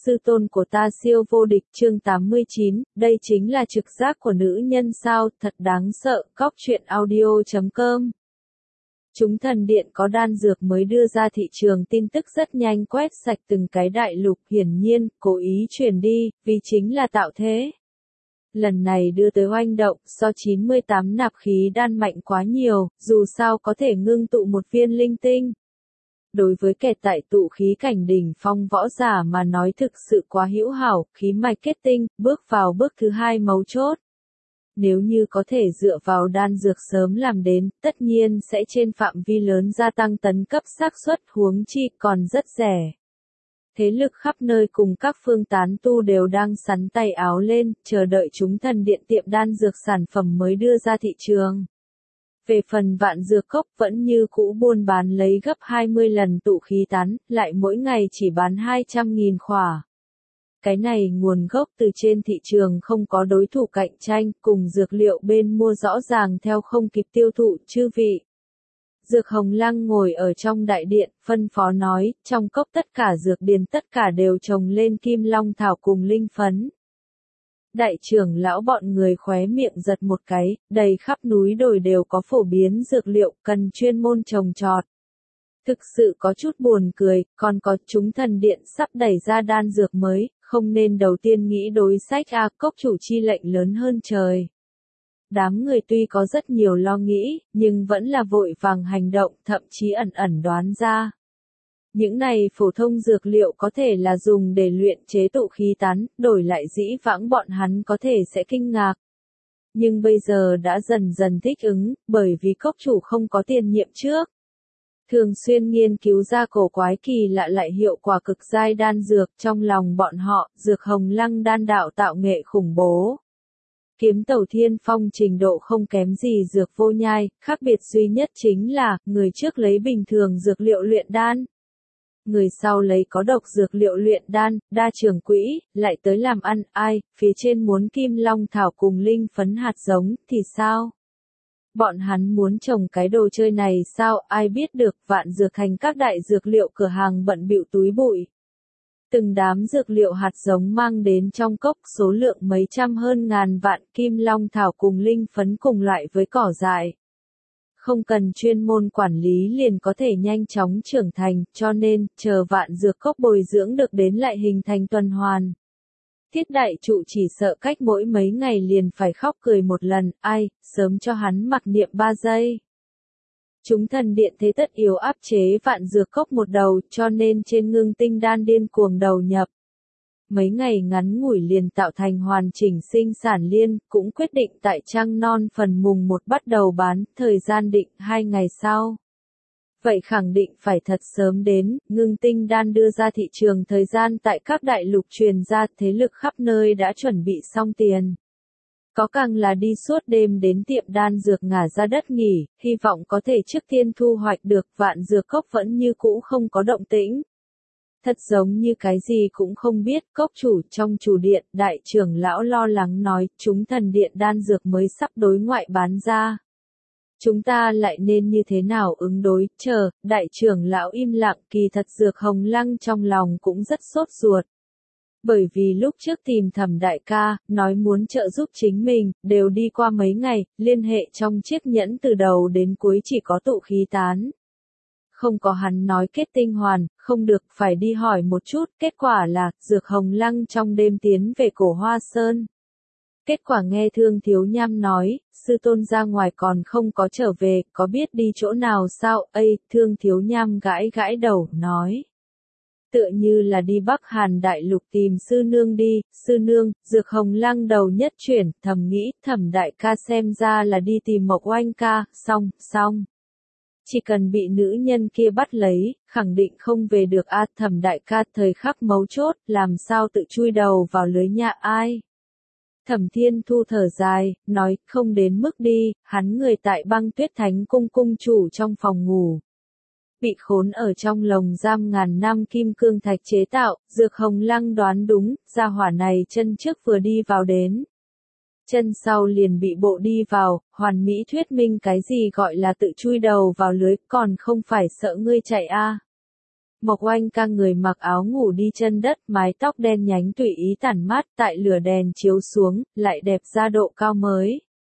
sư tôn của ta siêu vô địch chương 89, đây chính là trực giác của nữ nhân sao, thật đáng sợ, cóc truyện audio.com. Chúng thần điện có đan dược mới đưa ra thị trường, tin tức rất nhanh quét sạch từng cái đại lục, hiển nhiên, cố ý truyền đi, vì chính là tạo thế. Lần này đưa tới oanh động, do 98 nạp khí đan mạnh quá nhiều, dù sao có thể ngưng tụ một viên linh tinh. Đối với kẻ tại tụ khí cảnh đỉnh phong võ giả mà nói thực sự quá hữu hảo, khí mạch kết tinh, bước vào bước thứ hai mấu chốt. Nếu như có thể dựa vào đan dược sớm làm đến, tất nhiên sẽ trên phạm vi lớn gia tăng tấn cấp xác suất, huống chi còn rất rẻ. Thế lực khắp nơi cùng các phương tán tu đều đang sắn tay áo lên, chờ đợi chúng thần điện tiệm đan dược sản phẩm mới đưa ra thị trường. Về phần Vạn Dược Cốc vẫn như cũ buôn bán lấy gấp 20 lần tụ khí tán, lại mỗi ngày chỉ bán 200.000 khỏa. Cái này nguồn gốc từ trên thị trường không có đối thủ cạnh tranh, cùng dược liệu bên mua rõ ràng theo không kịp tiêu thụ, chư vị. Dược Hồng Lăng ngồi ở trong đại điện, phân phó nói, trong cốc tất cả dược điền tất cả đều trồng lên kim long thảo cùng linh phấn. Đại trưởng lão bọn người khóe miệng giật một cái, đầy khắp núi đồi đều có phổ biến dược liệu, cần chuyên môn trồng trọt. Thực sự có chút buồn cười, còn có chúng thần điện sắp đẩy ra đan dược mới, không nên đầu tiên nghĩ đối sách cốc chủ chi lệnh lớn hơn trời. Đám người tuy có rất nhiều lo nghĩ, nhưng vẫn là vội vàng hành động, thậm chí ẩn ẩn đoán ra. Những này phổ thông dược liệu có thể là dùng để luyện chế tụ khí tán, đổi lại dĩ vãng bọn hắn có thể sẽ kinh ngạc. Nhưng bây giờ đã dần dần thích ứng, bởi vì cốc chủ không có tiền nhiệm trước. Thường xuyên nghiên cứu ra cổ quái kỳ lạ lại hiệu quả cực giai đan dược, trong lòng bọn họ, Dược Hồng Lăng đan đạo tạo nghệ khủng bố. Kiếm Tẩu Thiên Phong trình độ không kém gì Dược Vô Nhai, khác biệt duy nhất chính là, người trước lấy bình thường dược liệu luyện đan. Người sau lấy có độc dược liệu luyện đan, đa trường quỹ, lại tới làm ăn, ai, phía trên muốn kim long thảo cùng linh phấn hạt giống, thì sao? Bọn hắn muốn trồng cái đồ chơi này sao, ai biết được, Vạn Dược Thành các đại dược liệu cửa hàng bận bịu túi bụi. Từng đám dược liệu hạt giống mang đến trong cốc số lượng mấy trăm hơn ngàn vạn kim long thảo cùng linh phấn cùng loại với cỏ dại. Không cần chuyên môn quản lý liền có thể nhanh chóng trưởng thành, cho nên, chờ Vạn Dược Cốc bồi dưỡng được đến lại hình thành tuần hoàn. Thiết đại trụ chỉ sợ cách mỗi mấy ngày liền phải khóc cười một lần, ai, sớm cho hắn mặc niệm 3 giây. Chúng thần điện thế tất yếu áp chế Vạn Dược Cốc một đầu, cho nên trên ngưng tinh đan điên cuồng đầu nhập. Mấy ngày ngắn ngủi liền tạo thành hoàn chỉnh sinh sản liên, cũng quyết định tại Trăng Non phần mùng 1 bắt đầu bán, thời gian định 2 ngày sau. Vậy khẳng định phải thật sớm đến, ngưng tinh đan đưa ra thị trường thời gian tại các đại lục truyền ra, thế lực khắp nơi đã chuẩn bị xong tiền. Có càng là đi suốt đêm đến tiệm đan dược ngả ra đất nghỉ, hy vọng có thể trước tiên thu hoạch được. Vạn Dược Cốc vẫn như cũ không có động tĩnh. Thật giống như cái gì cũng không biết, cốc chủ trong chủ điện, đại trưởng lão lo lắng nói, chúng thần điện đan dược mới sắp đối ngoại bán ra. Chúng ta lại nên như thế nào ứng đối, chờ, đại trưởng lão im lặng, kỳ thật Dược Hồng Lăng trong lòng cũng rất sốt ruột. Bởi vì lúc trước tìm Thẩm đại ca, nói muốn trợ giúp chính mình, đều đi qua mấy ngày, liên hệ trong chiếc nhẫn từ đầu đến cuối chỉ có tụ khí tán. Không có hắn nói kết tinh hoàn, không được, phải đi hỏi một chút, kết quả là, Dược Hồng Lăng trong đêm tiến về Cổ Hoa Sơn. Kết quả nghe Thương Thiếu Nham nói, sư tôn ra ngoài còn không có trở về, có biết đi chỗ nào sao, Thương Thiếu Nham gãi gãi đầu, nói. Tựa như là đi Bắc Hàn Đại Lục tìm sư nương đi, sư nương, Dược Hồng Lăng đầu nhất chuyển, thầm nghĩ, Thẩm đại ca xem ra là đi tìm Mộc Oanh ca, xong. Chỉ cần bị nữ nhân kia bắt lấy, khẳng định không về được Thẩm đại ca thời khắc mấu chốt, làm sao tự chui đầu vào lưới nhà ai. Thẩm Thiên Thu thở dài, nói, không đến mức đi, hắn người tại Băng Tuyết Thánh cung cung chủ trong phòng ngủ. Bị khốn ở trong lồng giam ngàn năm kim cương thạch chế tạo, Dược Hồng Lăng đoán đúng, gia hỏa này chân trước vừa đi vào đến. Chân sau liền bị bộ đi vào, hoàn mỹ thuyết minh cái gì gọi là tự chui đầu vào lưới, còn không phải sợ ngươi chạy Mộc Oanh ca người mặc áo ngủ đi chân đất, mái tóc đen nhánh tùy ý tản mát tại lửa đèn chiếu xuống, lại đẹp ra độ cao mới.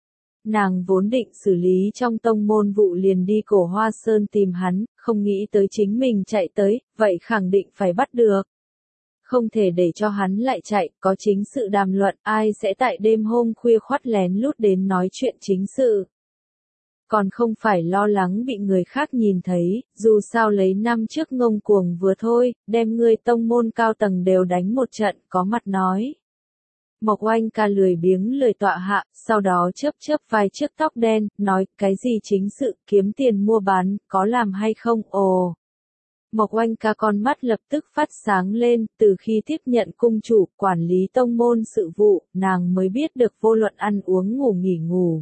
Nàng vốn định xử lý trong tông môn vụ liền đi Cổ Hoa Sơn tìm hắn, không nghĩ tới chính mình chạy tới, vậy khẳng định phải bắt được. Không thể để cho hắn lại chạy, có chính sự đàm luận, ai sẽ tại đêm hôm khuya khoắt lén lút đến nói chuyện chính sự. Còn không phải lo lắng bị người khác nhìn thấy, dù sao lấy năm trước ngông cuồng vừa thôi, đem người tông môn cao tầng đều đánh một trận, có mặt nói. Mộc Oanh ca lười biếng lười tọa hạ, sau đó chớp chớp vai chiếc tóc đen, nói, cái gì chính sự, kiếm tiền mua bán, có làm hay không, ồ. Mộc Oanh ca con mắt lập tức phát sáng lên, từ khi tiếp nhận cung chủ, quản lý tông môn sự vụ, nàng mới biết được vô luận ăn uống ngủ nghỉ ngủ.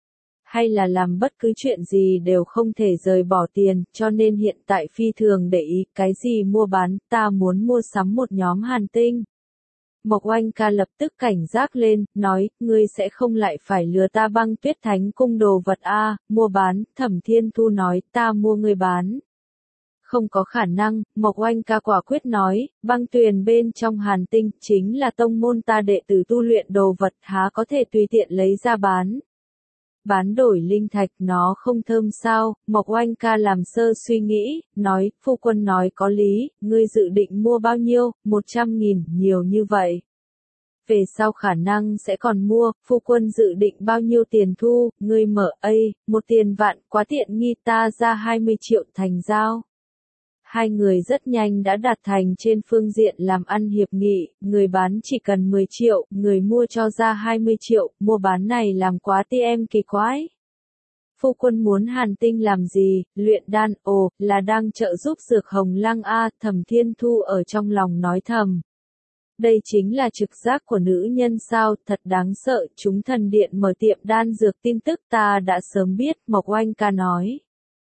Hay là làm bất cứ chuyện gì đều không thể rời bỏ tiền, cho nên hiện tại phi thường để ý, cái gì mua bán, ta muốn mua sắm một nhóm hàn tinh. Mộc Oanh ca lập tức cảnh giác lên, nói, ngươi sẽ không lại phải lừa ta Băng Tuyết Thánh cung đồ vật a, mua bán, Thẩm Thiên Thu nói, ta mua ngươi bán. Không có khả năng, Mộc Oanh ca quả quyết nói, băng tuyền bên trong hàn tinh, chính là tông môn ta đệ tử tu luyện đồ vật, há có thể tùy tiện lấy ra bán. Bán đổi linh thạch nó không thơm sao, Mộc Oanh ca làm sơ suy nghĩ, nói, phu quân nói có lý, ngươi dự định mua bao nhiêu, 100.000, nhiều như vậy. Về sau khả năng sẽ còn mua, phu quân dự định bao nhiêu tiền thu, ngươi mở, một tiền vạn, quá tiện nghi ta ra 20 triệu thành giao. Hai người rất nhanh đã đạt thành trên phương diện làm ăn hiệp nghị, người bán chỉ cần 10 triệu, người mua cho ra 20 triệu, mua bán này làm quá TM kỳ quái. Phu quân muốn hàn tinh làm gì, luyện đan, ồ, là đang trợ giúp Dược Hồng Lăng a, Thẩm Thiên Thu ở trong lòng nói thầm. Đây chính là trực giác của nữ nhân sao, thật đáng sợ, chúng thần điện mở tiệm đan dược tin tức ta đã sớm biết, Mộc Oanh ca nói.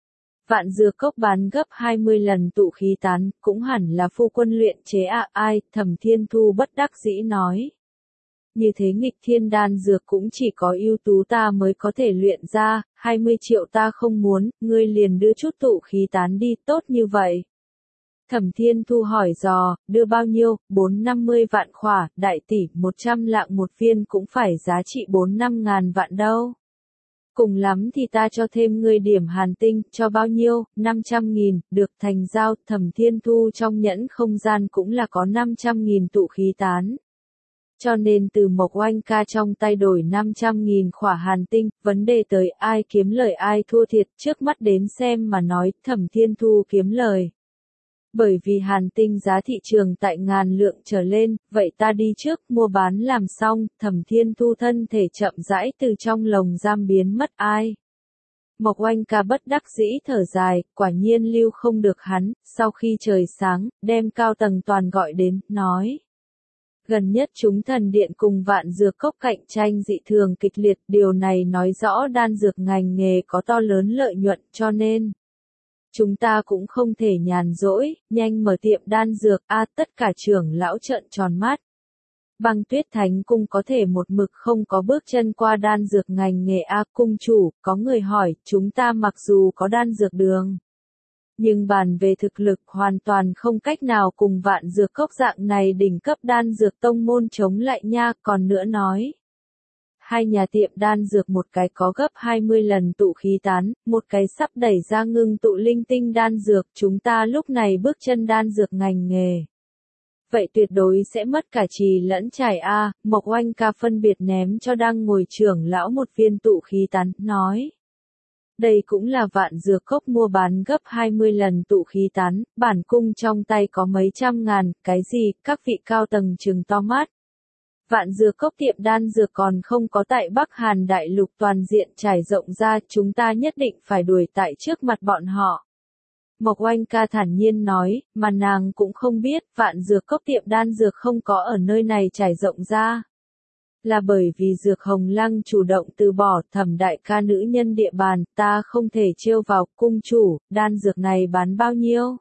Vạn dược cốc bán gấp 20 lần tụ khí tán, cũng hẳn là phu quân luyện chế ai, Thẩm Thiên Thu bất đắc dĩ nói. Như thế nghịch thiên đan dược cũng chỉ có ưu tú ta mới có thể luyện ra, 20 triệu ta không muốn, ngươi liền đưa chút tụ khí tán đi, tốt như vậy. Thẩm Thiên Thu hỏi dò, đưa bao nhiêu, 450 vạn khỏa, đại tỷ, 100 lạng một viên cũng phải giá trị 4-5 ngàn vạn đâu. Cùng lắm thì ta cho thêm ngươi điểm hàn tinh, cho bao nhiêu, 500.000, được thành giao, Thẩm Thiên Thu trong nhẫn không gian cũng là có 500.000 tụ khí tán. Cho nên từ Mộc Oanh ca trong tay đổi 500.000 khỏa hàn tinh, vấn đề tới ai kiếm lời ai thua thiệt, trước mắt đến xem mà nói, Thẩm Thiên Thu kiếm lời. Bởi vì hàn tinh giá thị trường tại ngàn lượng trở lên, vậy ta đi trước, mua bán làm xong, Thẩm Thiên Thu thân thể chậm rãi từ trong lồng giam biến mất ai. Mộc Oanh ca bất đắc dĩ thở dài, quả nhiên lưu không được hắn, sau khi trời sáng, đem cao tầng toàn gọi đến, nói. Gần nhất chúng thần điện cùng vạn dược cốc cạnh tranh dị thường kịch liệt, điều này nói rõ đan dược ngành nghề có to lớn lợi nhuận cho nên. Chúng ta cũng không thể nhàn rỗi, nhanh mở tiệm đan dược, tất cả trưởng lão trợn tròn mắt. Băng Tuyết Thánh cung có thể một mực không có bước chân qua đan dược ngành nghề cung chủ, có người hỏi, chúng ta mặc dù có đan dược đường. Nhưng bàn về thực lực hoàn toàn không cách nào cùng vạn dược cốc dạng này đỉnh cấp đan dược tông môn chống lại nha, còn nữa nói. Hai nhà tiệm đan dược một cái có gấp 20 lần tụ khí tán, một cái sắp đẩy ra ngưng tụ linh tinh đan dược, chúng ta lúc này bước chân đan dược ngành nghề. Vậy tuyệt đối sẽ mất cả trì lẫn trải Mộc Oanh ca phân biệt ném cho đang ngồi trưởng lão một viên tụ khí tán, nói. Đây cũng là vạn dược cốc mua bán gấp 20 lần tụ khí tán, bản cung trong tay có mấy trăm ngàn, cái gì, các vị cao tầng trừng to mắt. Vạn dược cốc tiệm đan dược còn không có tại Bắc Hàn đại lục toàn diện trải rộng ra, chúng ta nhất định phải đuổi tại trước mặt bọn họ. Mộc Oanh ca thản nhiên nói, mà nàng cũng không biết, vạn dược cốc tiệm đan dược không có ở nơi này trải rộng ra. Là bởi vì Dược Hồng Lăng chủ động từ bỏ, Thẩm đại ca nữ nhân địa bàn, ta không thể trêu vào, cung chủ, đan dược này bán bao nhiêu?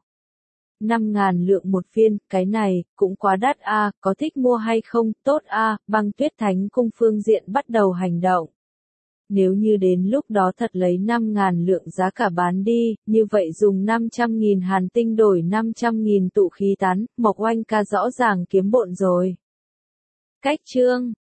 5.000 lượng một viên, cái này, cũng quá đắt có thích mua hay không, tốt Băng Tuyết Thánh cung phương diện bắt đầu hành động. Nếu như đến lúc đó thật lấy 5.000 lượng giá cả bán đi, như vậy dùng 500.000 hàn tinh đổi 500.000 tụ khí tán, Mộc Oanh ca rõ ràng kiếm bộn rồi. Cách chương